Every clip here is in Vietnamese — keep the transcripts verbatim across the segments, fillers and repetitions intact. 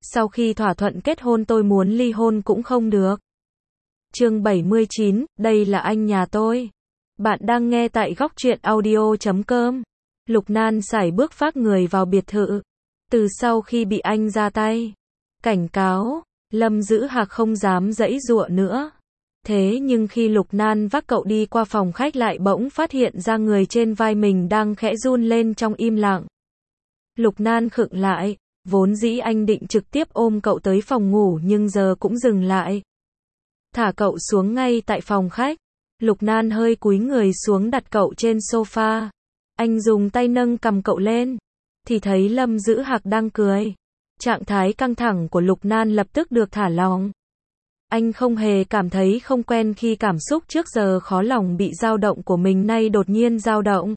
Sau khi thỏa thuận kết hôn tôi muốn ly hôn cũng không được. Chương bảy mươi chín, đây là anh nhà tôi. Bạn đang nghe tại góc truyện audio chấm com. Lục Nan sải bước phác người vào biệt thự. Từ sau khi bị anh ra tay cảnh cáo, Lâm Dữ Hạc không dám giãy giụa nữa. Thế nhưng khi Lục Nan vác cậu đi qua phòng khách lại bỗng phát hiện ra người trên vai mình đang khẽ run lên trong im lặng. Lục Nan khựng lại, vốn dĩ anh định trực tiếp ôm cậu tới phòng ngủ nhưng giờ cũng dừng lại. Thả cậu xuống ngay tại phòng khách. Lục Nan hơi cúi người xuống đặt cậu trên sofa. Anh dùng tay nâng cầm cậu lên, thì thấy Lâm Dữ Hạc đang cười. Trạng thái căng thẳng của Lục Nan lập tức được thả lỏng. Anh không hề cảm thấy không quen khi cảm xúc trước giờ khó lòng bị dao động của mình nay đột nhiên dao động.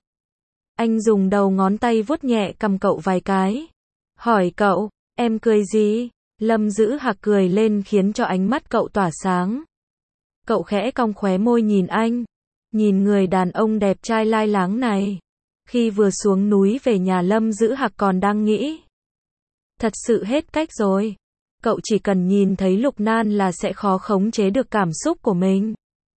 Anh dùng đầu ngón tay vuốt nhẹ cầm cậu vài cái. Hỏi cậu, em cười gì? Lâm Dữ Hạc cười lên khiến cho ánh mắt cậu tỏa sáng. Cậu khẽ cong khóe môi nhìn anh. Nhìn người đàn ông đẹp trai lai láng này. Khi vừa xuống núi về nhà Lâm Dữ Hạc còn đang nghĩ. Thật sự hết cách rồi. Cậu chỉ cần nhìn thấy Lục Nan là sẽ khó khống chế được cảm xúc của mình.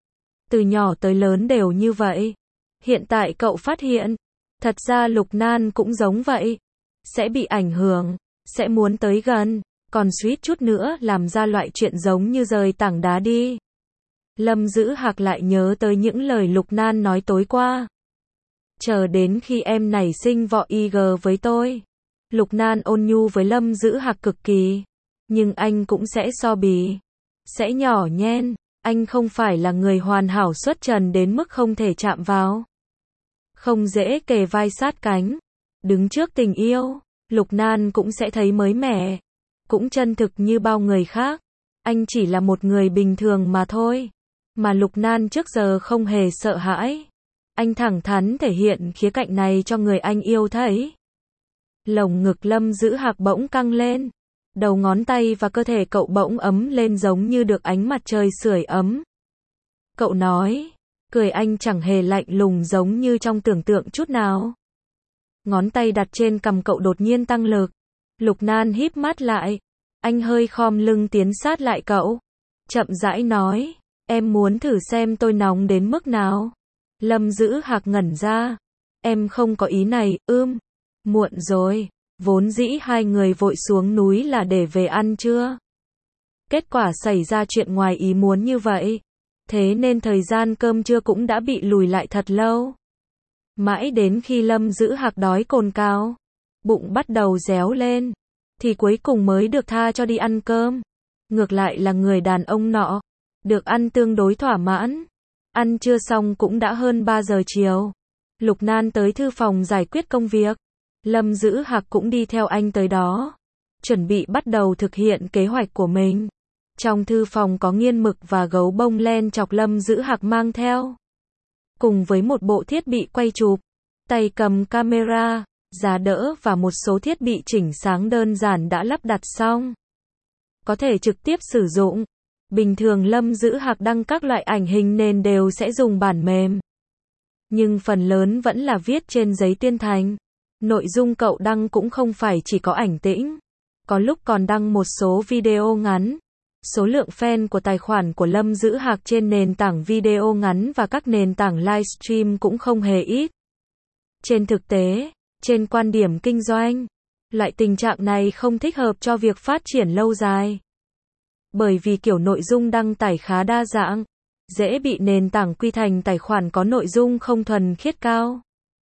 Từ nhỏ tới lớn đều như vậy. Hiện tại cậu phát hiện, thật ra Lục Nan cũng giống vậy. Sẽ bị ảnh hưởng, sẽ muốn tới gần, còn suýt chút nữa làm ra loại chuyện giống như rời tảng đá đi. Lâm Dữ Hạc lại nhớ tới những lời Lục Nan nói tối qua. Chờ đến khi em nảy sinh vọ i giê với tôi. Lục Nan ôn nhu với Lâm Dữ Hạc cực kỳ. Nhưng anh cũng sẽ so bì. Sẽ nhỏ nhen. Anh không phải là người hoàn hảo xuất trần đến mức không thể chạm vào. Không dễ kề vai sát cánh. Đứng trước tình yêu, Lục Nan cũng sẽ thấy mới mẻ. Cũng chân thực như bao người khác. Anh chỉ là một người bình thường mà thôi. Mà Lục Nan trước giờ không hề sợ hãi. Anh thẳng thắn thể hiện khía cạnh này cho người anh yêu thấy. Lồng ngực Lâm Dữ Hạc bỗng căng lên. Đầu ngón tay và cơ thể cậu bỗng ấm lên giống như được ánh mặt trời sưởi ấm. Cậu nói, cười anh chẳng hề lạnh lùng giống như trong tưởng tượng chút nào. Ngón tay đặt trên cằm cậu đột nhiên tăng lực. Lục Nan híp mắt lại. Anh hơi khom lưng tiến sát lại cậu. Chậm rãi nói, em muốn thử xem tôi nóng đến mức nào. Lâm Dữ Hạc ngẩn ra. Em không có ý này, ưm. Muộn rồi. Vốn dĩ hai người vội xuống núi là để về ăn trưa. Kết quả xảy ra chuyện ngoài ý muốn như vậy. Thế nên thời gian cơm trưa cũng đã bị lùi lại thật lâu. Mãi đến khi Lâm Dữ Hạc đói cồn cào, bụng bắt đầu réo lên, thì cuối cùng mới được tha cho đi ăn cơm. Ngược lại là người đàn ông nọ, được ăn tương đối thỏa mãn. Ăn trưa xong cũng đã hơn ba giờ chiều. Lục Nan tới thư phòng giải quyết công việc. Lâm Dữ Hạc cũng đi theo anh tới đó. Chuẩn bị bắt đầu thực hiện kế hoạch của mình. Trong thư phòng có nghiên mực và gấu bông len chọc Lâm Dữ Hạc mang theo. Cùng với một bộ thiết bị quay chụp, tay cầm camera, giá đỡ và một số thiết bị chỉnh sáng đơn giản đã lắp đặt xong. Có thể trực tiếp sử dụng. Bình thường Lâm Dữ Hạc đăng các loại ảnh hình nền đều sẽ dùng bản mềm. Nhưng phần lớn vẫn là viết trên giấy tuyên thành. Nội dung cậu đăng cũng không phải chỉ có ảnh tĩnh. Có lúc còn đăng một số video ngắn. Số lượng fan của tài khoản của Lâm Dữ Hạc trên nền tảng video ngắn và các nền tảng livestream cũng không hề ít. Trên thực tế, trên quan điểm kinh doanh, loại tình trạng này không thích hợp cho việc phát triển lâu dài. Bởi vì kiểu nội dung đăng tải khá đa dạng, dễ bị nền tảng quy thành tài khoản có nội dung không thuần khiết cao.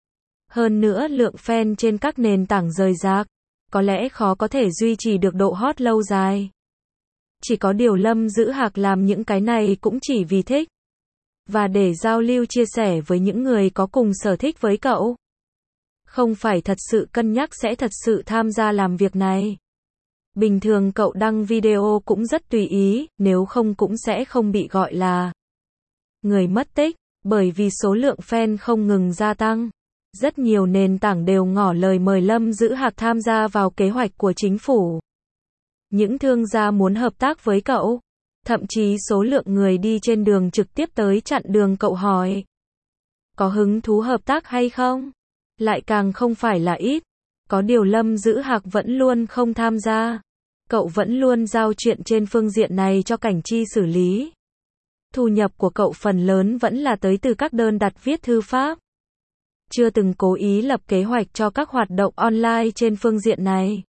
Hơn nữa lượng fan trên các nền tảng rời rạc, có lẽ khó có thể duy trì được độ hot lâu dài. Chỉ có điều Lâm Dữ Hạc làm những cái này cũng chỉ vì thích. Và để giao lưu chia sẻ với những người có cùng sở thích với cậu. Không phải thật sự cân nhắc sẽ thật sự tham gia làm việc này. Bình thường cậu đăng video cũng rất tùy ý, nếu không cũng sẽ không bị gọi là người mất tích, bởi vì số lượng fan không ngừng gia tăng. Rất nhiều nền tảng đều ngỏ lời mời Lâm Dữ Hạc tham gia vào kế hoạch của chính phủ. Những thương gia muốn hợp tác với cậu. Thậm chí số lượng người đi trên đường trực tiếp tới chặn đường cậu hỏi. Có hứng thú hợp tác hay không? Lại càng không phải là ít. Có điều Lâm Dữ Hạc vẫn luôn không tham gia. Cậu vẫn luôn giao chuyện trên phương diện này cho Cảnh Chi xử lý. Thu nhập của cậu phần lớn vẫn là tới từ các đơn đặt viết thư pháp. Chưa từng cố ý lập kế hoạch cho các hoạt động online trên phương diện này.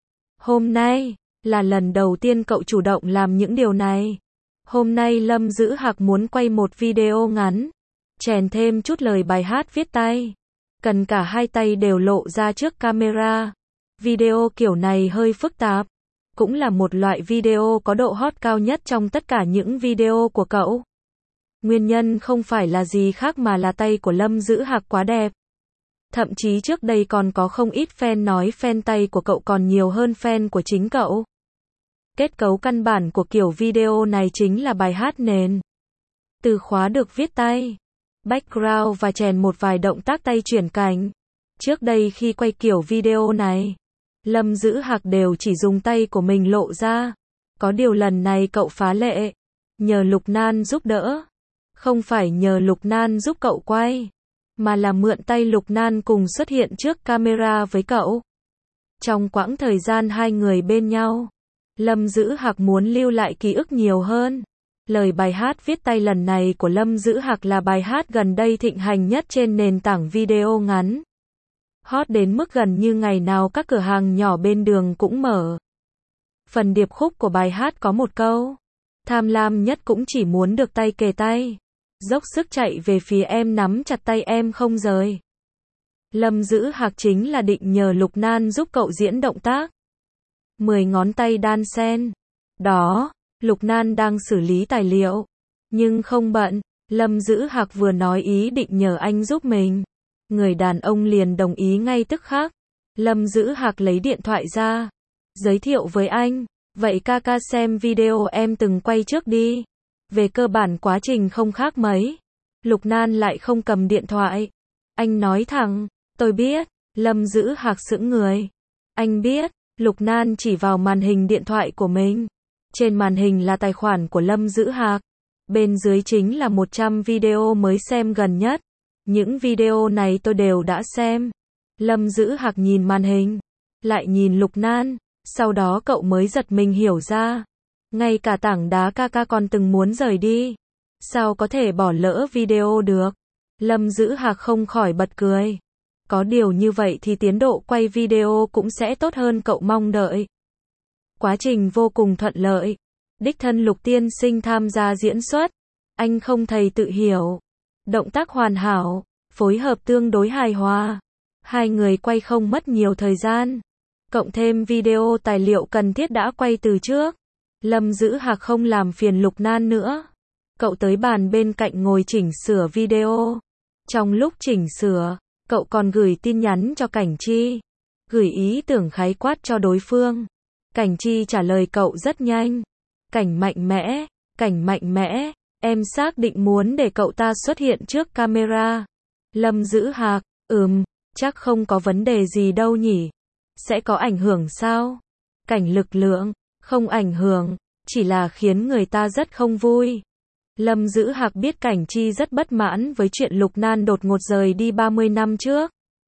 Hôm nay, là lần đầu tiên cậu chủ động làm những điều này. Hôm nay Lâm Dữ Hạc muốn quay một video ngắn, chèn thêm chút lời bài hát viết tay. Cần cả hai tay đều lộ ra trước camera. Video kiểu này hơi phức tạp. Cũng là một loại video có độ hot cao nhất trong tất cả những video của cậu. Nguyên nhân không phải là gì khác mà là tay của Lâm Dữ Hạc quá đẹp. Thậm chí trước đây còn có không ít fan nói fan tay của cậu còn nhiều hơn fan của chính cậu. Kết cấu căn bản của kiểu video này chính là bài hát nền. Từ khóa được viết tay, background và chèn một vài động tác tay chuyển cảnh. Trước đây khi quay kiểu video này, Lâm Dữ Hạc đều chỉ dùng tay của mình lộ ra. Có điều lần này cậu phá lệ, nhờ Lục Nan giúp đỡ. Không phải nhờ Lục Nan giúp cậu quay, mà là mượn tay Lục Nan cùng xuất hiện trước camera với cậu. Trong quãng thời gian hai người bên nhau, Lâm Dữ Hạc muốn lưu lại ký ức nhiều hơn. Lời bài hát viết tay lần này của Lâm Dữ Hạc là bài hát gần đây thịnh hành nhất trên nền tảng video ngắn. Hot đến mức gần như ngày nào các cửa hàng nhỏ bên đường cũng mở. Phần điệp khúc của bài hát có một câu: tham lam nhất cũng chỉ muốn được tay kề tay, dốc sức chạy về phía em nắm chặt tay em không rời. Lâm Dữ Hạc chính là định nhờ Lục Nan giúp cậu diễn động tác mười ngón tay đan xen. Đó, Lục Nan đang xử lý tài liệu, nhưng không bận. Lâm Dữ Hạc vừa nói ý định nhờ anh giúp mình, người đàn ông liền đồng ý ngay tức khắc. Lâm Dữ Hạc lấy điện thoại ra, giới thiệu với anh: vậy ca ca xem video em từng quay trước đi. Về cơ bản quá trình không khác mấy. Lục Nan lại không cầm điện thoại. Anh nói thẳng: tôi biết. Lâm Dữ Hạc sững người. Anh biết. Lục Nan chỉ vào màn hình điện thoại của mình. Trên màn hình là tài khoản của Lâm Dữ Hạc. Bên dưới chính là một trăm video mới xem gần nhất. Những video này tôi đều đã xem. Lâm Dữ Hạc nhìn màn hình, lại nhìn Lục Nan, sau đó cậu mới giật mình hiểu ra. Ngay cả tảng đá ca ca còn từng muốn rời đi. Sao có thể bỏ lỡ video được? Lâm Dữ Hạc không khỏi bật cười. Có điều như vậy thì tiến độ quay video cũng sẽ tốt hơn cậu mong đợi. Quá trình vô cùng thuận lợi. Đích thân Lục tiên sinh tham gia diễn xuất. Anh không thầy tự hiểu. Động tác hoàn hảo, phối hợp tương đối hài hòa. Hai người quay không mất nhiều thời gian. Cộng thêm video tài liệu cần thiết đã quay từ trước. Lâm Dữ Hạc không làm phiền Lục Nan nữa. Cậu tới bàn bên cạnh ngồi chỉnh sửa video. Trong lúc chỉnh sửa, cậu còn gửi tin nhắn cho Cảnh Chi. Gửi ý tưởng khái quát cho đối phương. Cảnh Chi trả lời cậu rất nhanh. Cảnh mạnh mẽ, Cảnh mạnh mẽ, em xác định muốn để cậu ta xuất hiện trước camera. Lâm Dữ Hạc: ừm, chắc không có vấn đề gì đâu nhỉ. Sẽ có ảnh hưởng sao? Cảnh lực lượng: không ảnh hưởng, chỉ là khiến người ta rất không vui. Lâm Dữ Hạc biết Cảnh Chi rất bất mãn với chuyện Lục Nan đột ngột rời đi ba mươi năm trước.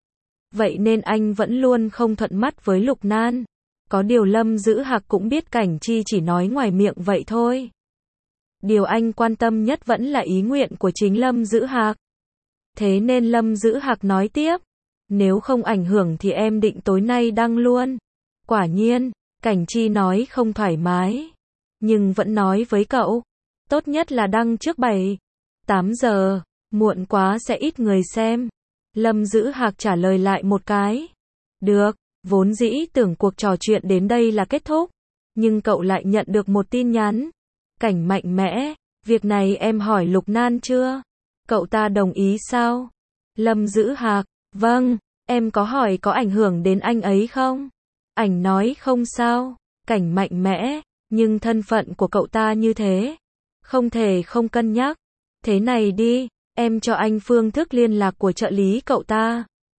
Vậy nên anh vẫn luôn không thuận mắt với Lục Nan. Có điều Lâm Dữ Hạc cũng biết Cảnh Chi chỉ nói ngoài miệng vậy thôi. Điều anh quan tâm nhất vẫn là ý nguyện của chính Lâm Dữ Hạc. Thế nên Lâm Dữ Hạc nói tiếp: nếu không ảnh hưởng thì em định tối nay đăng luôn. Quả nhiên, Cảnh Chi nói không thoải mái, nhưng vẫn nói với cậu: tốt nhất là đăng trước bảy, tám giờ, muộn quá sẽ ít người xem. Lâm Dữ Hạc trả lời lại một cái: được. Vốn dĩ tưởng cuộc trò chuyện đến đây là kết thúc, nhưng cậu lại nhận được một tin nhắn. Cảnh mạnh mẽ, việc này em hỏi Lục Nan chưa? Cậu ta đồng ý sao? Lâm Dữ Hạc: vâng, em có hỏi có ảnh hưởng đến anh ấy không? Ảnh nói không sao. Cảnh mạnh mẽ, nhưng thân phận của cậu ta như thế, không thể không cân nhắc. Thế này đi, em cho anh phương thức liên lạc của trợ lý cậu ta.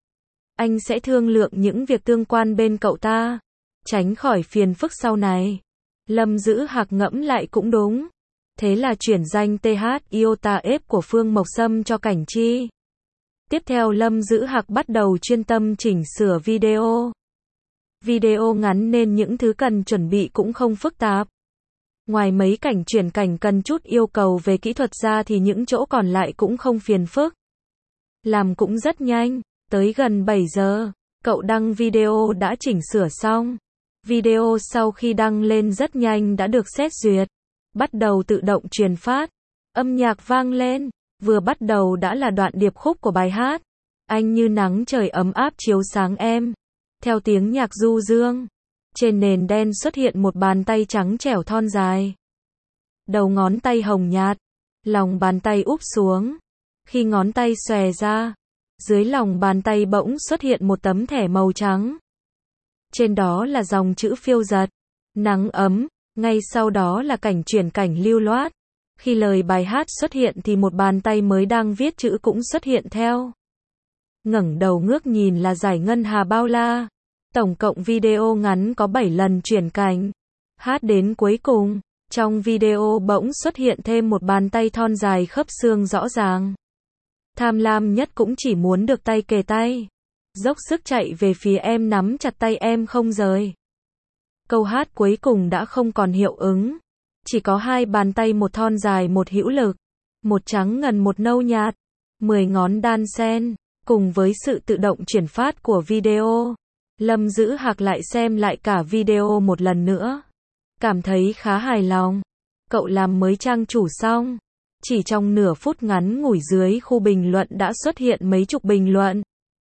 Anh sẽ thương lượng những việc tương quan bên cậu ta, tránh khỏi phiền phức sau này. Lâm Dữ Hạc ngẫm lại cũng đúng. Thế là chuyển danh tê hát Iota F của Phương Mộc Sâm cho Cảnh Chi. Tiếp theo Lâm Dữ Hạc bắt đầu chuyên tâm chỉnh sửa video. Video ngắn nên những thứ cần chuẩn bị cũng không phức tạp. Ngoài mấy cảnh chuyển cảnh cần chút yêu cầu về kỹ thuật ra thì những chỗ còn lại cũng không phiền phức. Làm cũng rất nhanh, tới gần bảy giờ, cậu đăng video đã chỉnh sửa xong. Video sau khi đăng lên rất nhanh đã được xét duyệt, bắt đầu tự động truyền phát. Âm nhạc vang lên, vừa bắt đầu đã là đoạn điệp khúc của bài hát. Anh như nắng trời ấm áp chiếu sáng em. Theo tiếng nhạc du dương, trên nền đen xuất hiện một bàn tay trắng trẻo thon dài. Đầu ngón tay hồng nhạt, lòng bàn tay úp xuống. Khi ngón tay xòe ra, dưới lòng bàn tay bỗng xuất hiện một tấm thẻ màu trắng. Trên đó là dòng chữ phiêu dật, nắng ấm, ngay sau đó là cảnh chuyển cảnh lưu loát. Khi lời bài hát xuất hiện thì một bàn tay mới đang viết chữ cũng xuất hiện theo. Ngẩng đầu ngước nhìn là giải ngân hà bao la. Tổng cộng video ngắn có bảy lần chuyển cảnh. Hát đến cuối cùng, trong video bỗng xuất hiện thêm một bàn tay thon dài khớp xương rõ ràng. Tham lam nhất cũng chỉ muốn được tay kề tay. Dốc sức chạy về phía em nắm chặt tay em không rời. Câu hát cuối cùng đã không còn hiệu ứng. Chỉ có hai bàn tay, một thon dài một hữu lực. Một trắng ngần một nâu nhạt. Mười ngón đan xen. Cùng với sự tự động chuyển phát của video, Lâm Dữ Hạc lại xem lại cả video một lần nữa. Cảm thấy khá hài lòng. Cậu làm mới trang chủ xong. Chỉ trong nửa phút ngắn ngủi dưới khu bình luận đã xuất hiện mấy chục bình luận.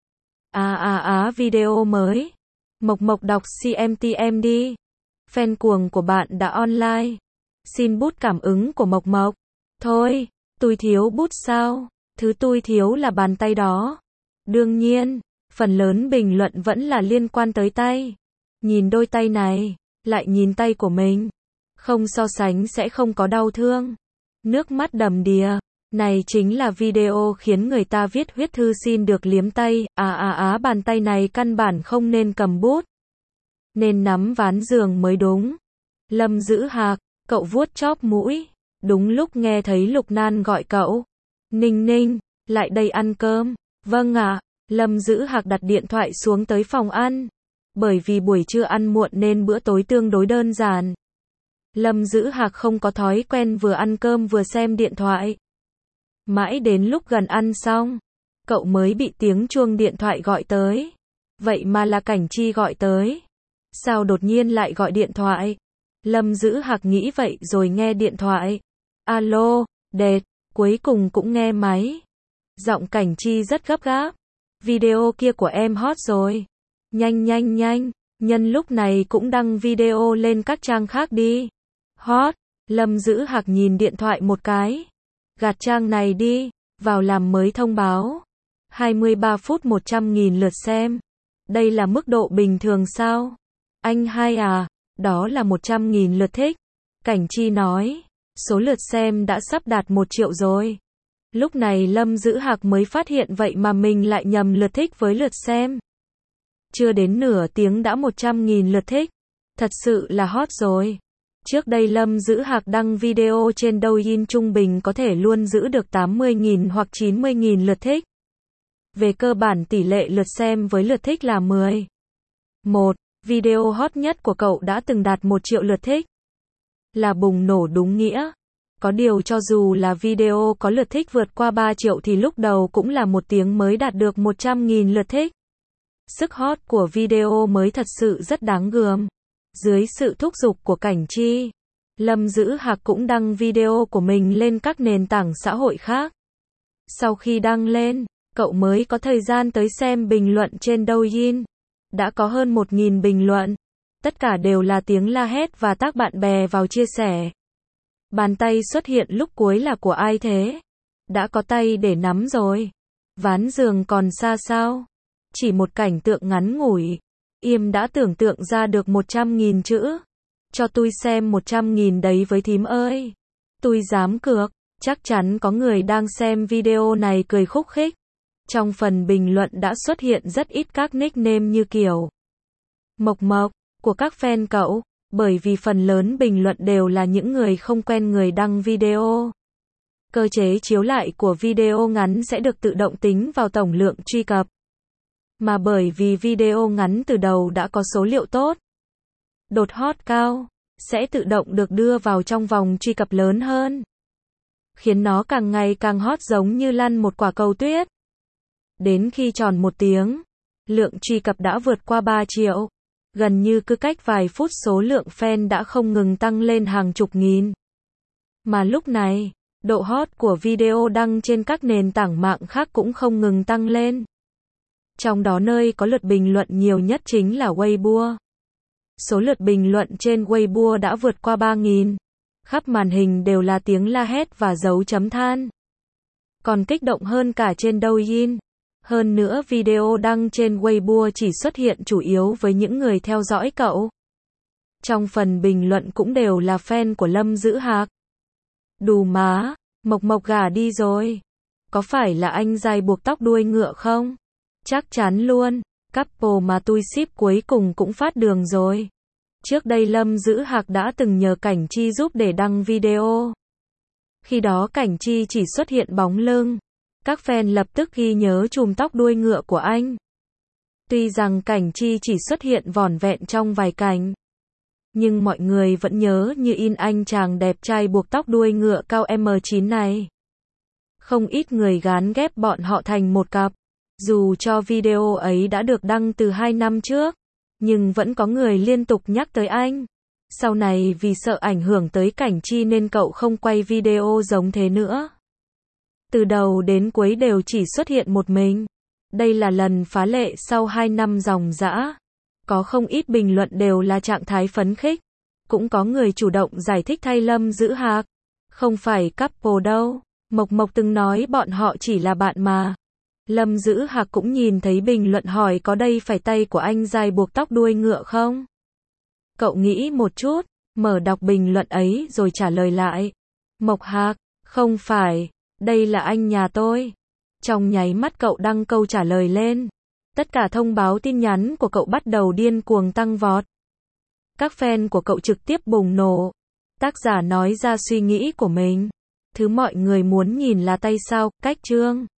À à à video mới. Mộc Mộc đọc xê em tê em đi. Fan cuồng của bạn đã online. Xin bút cảm ứng của Mộc Mộc. Thôi, tôi thiếu bút sao? Thứ tôi thiếu là bàn tay đó. Đương nhiên, phần lớn bình luận vẫn là liên quan tới tay. Nhìn đôi tay này, lại nhìn tay của mình. Không so sánh sẽ không có đau thương. Nước mắt đầm đìa. Này chính là video khiến người ta viết huyết thư xin được liếm tay. À à á bàn tay này căn bản không nên cầm bút. Nên nắm ván giường mới đúng. Lâm Dữ Hạc, cậu vuốt chóp mũi. Đúng lúc nghe thấy Lục Nan gọi cậu. Ninh Ninh, lại đây ăn cơm. Vâng ạ. Lâm Dữ Hạc đặt điện thoại xuống tới phòng ăn. Bởi vì buổi trưa ăn muộn nên bữa tối tương đối đơn giản. Lâm Dữ Hạc không có thói quen vừa ăn cơm vừa xem điện thoại. Mãi đến lúc gần ăn xong, cậu mới bị tiếng chuông điện thoại gọi tới. Vậy mà là Cảnh Chi gọi tới. Sao đột nhiên lại gọi điện thoại? Lâm Dữ Hạc nghĩ vậy rồi nghe điện thoại. Alo, Đệt, cuối cùng cũng nghe máy. Giọng Cảnh Chi rất gấp gáp. Video kia của em hot rồi. Nhanh nhanh nhanh, nhân lúc này cũng đăng video lên các trang khác đi. Hot, Lâm Dữ Hạc nhìn điện thoại một cái. Gạt trang này đi, vào làm mới thông báo. hai mươi ba phút một trăm nghìn lượt xem. Đây là mức độ bình thường sao? Anh hai à, đó là một trăm nghìn lượt thích. Cảnh Chi nói, số lượt xem đã sắp đạt một triệu rồi. Lúc này Lâm Dữ Hạc mới phát hiện vậy mà mình lại nhầm lượt thích với lượt xem. Chưa đến nửa tiếng đã một trăm nghìn lượt thích. Thật sự là hot rồi. Trước đây Lâm Dữ Hạc đăng video trên Douyin trung bình có thể luôn giữ được tám mươi nghìn hoặc chín mươi nghìn lượt thích. Về cơ bản tỷ lệ lượt xem với lượt thích là mười. một. Video hot nhất của cậu đã từng đạt một triệu lượt thích. Là bùng nổ đúng nghĩa. Có điều cho dù là video có lượt thích vượt qua ba triệu thì lúc đầu cũng là một tiếng mới đạt được một trăm nghìn lượt thích. Sức hot của video mới thật sự rất đáng gờm. Dưới sự thúc giục của Cảnh Chi, Lâm Dữ Hạc cũng đăng video của mình lên các nền tảng xã hội khác. Sau khi đăng lên, cậu mới có thời gian tới xem bình luận trên Douyin. Đã có hơn một nghìn bình luận. Tất cả đều là tiếng la hét và tác bạn bè vào chia sẻ. Bàn tay xuất hiện lúc cuối là của ai thế? Đã có tay để nắm rồi. Ván giường còn xa sao? Chỉ một cảnh tượng ngắn ngủi. Im đã tưởng tượng ra được một trăm nghìn chữ. Cho tôi xem một trăm nghìn đấy với thím ơi. Tôi dám cược, chắc chắn có người đang xem video này cười khúc khích. Trong phần bình luận đã xuất hiện rất ít các nickname như kiểu Mộc Mộc của các fan cậu, bởi vì phần lớn bình luận đều là những người không quen người đăng video. Cơ chế chiếu lại của video ngắn sẽ được tự động tính vào tổng lượng truy cập. mà bởi vì video ngắn từ đầu đã có số liệu tốt, đột hot cao, sẽ tự động được đưa vào trong vòng truy cập lớn hơn, khiến nó càng ngày càng hot giống như lăn một quả cầu tuyết. Đến khi tròn một tiếng, lượng truy cập đã vượt qua ba triệu. Gần như cứ cách vài phút số lượng fan đã không ngừng tăng lên hàng chục nghìn. Mà lúc này, độ hot của video đăng trên các nền tảng mạng khác cũng không ngừng tăng lên. Trong đó nơi có lượt bình luận nhiều nhất chính là Weibo. Số lượt bình luận trên Weibo đã vượt qua ba nghìn. Khắp màn hình đều là tiếng la hét và dấu chấm than. Còn kích động hơn cả trên Douyin. Hơn nữa video đăng trên Weibo chỉ xuất hiện chủ yếu với những người theo dõi cậu. Trong phần bình luận cũng đều là fan của Lâm Dữ Hạc. Đù má, Mộc Mộc gả đi rồi. Có phải là anh dài buộc tóc đuôi ngựa không? Chắc chắn luôn, couple mà tui ship cuối cùng cũng phát đường rồi. Trước đây Lâm Dữ Hạc đã từng nhờ Cảnh Chi giúp để đăng video. Khi đó Cảnh Chi chỉ xuất hiện bóng lưng. Các fan lập tức ghi nhớ chùm tóc đuôi ngựa của anh. Tuy rằng Cảnh Chi chỉ xuất hiện vỏn vẹn trong vài cảnh, nhưng mọi người vẫn nhớ như in anh chàng đẹp trai buộc tóc đuôi ngựa cao em chín này. Không ít người gán ghép bọn họ thành một cặp. Dù cho video ấy đã được đăng từ hai năm trước, nhưng vẫn có người liên tục nhắc tới anh. Sau này vì sợ ảnh hưởng tới Cảnh Chi nên cậu không quay video giống thế nữa. Từ đầu đến cuối đều chỉ xuất hiện một mình. Đây là lần phá lệ sau hai năm ròng rã. Có không ít bình luận đều là trạng thái phấn khích. Cũng có người chủ động giải thích thay Lâm Dữ Hạc. Không phải couple đâu. Mộc Mộc từng nói bọn họ chỉ là bạn mà. Lâm Dữ Hạc cũng nhìn thấy bình luận hỏi có đây phải tay của anh dài buộc tóc đuôi ngựa không? Cậu nghĩ một chút, mở đọc bình luận ấy rồi trả lời lại. Mộc Hạc, không phải, đây là anh nhà tôi. Trong nháy mắt cậu đăng câu trả lời lên. Tất cả thông báo tin nhắn của cậu bắt đầu điên cuồng tăng vọt. Các fan của cậu trực tiếp bùng nổ. Tác giả nói ra suy nghĩ của mình. Thứ mọi người muốn nhìn là tay sao, cách chương.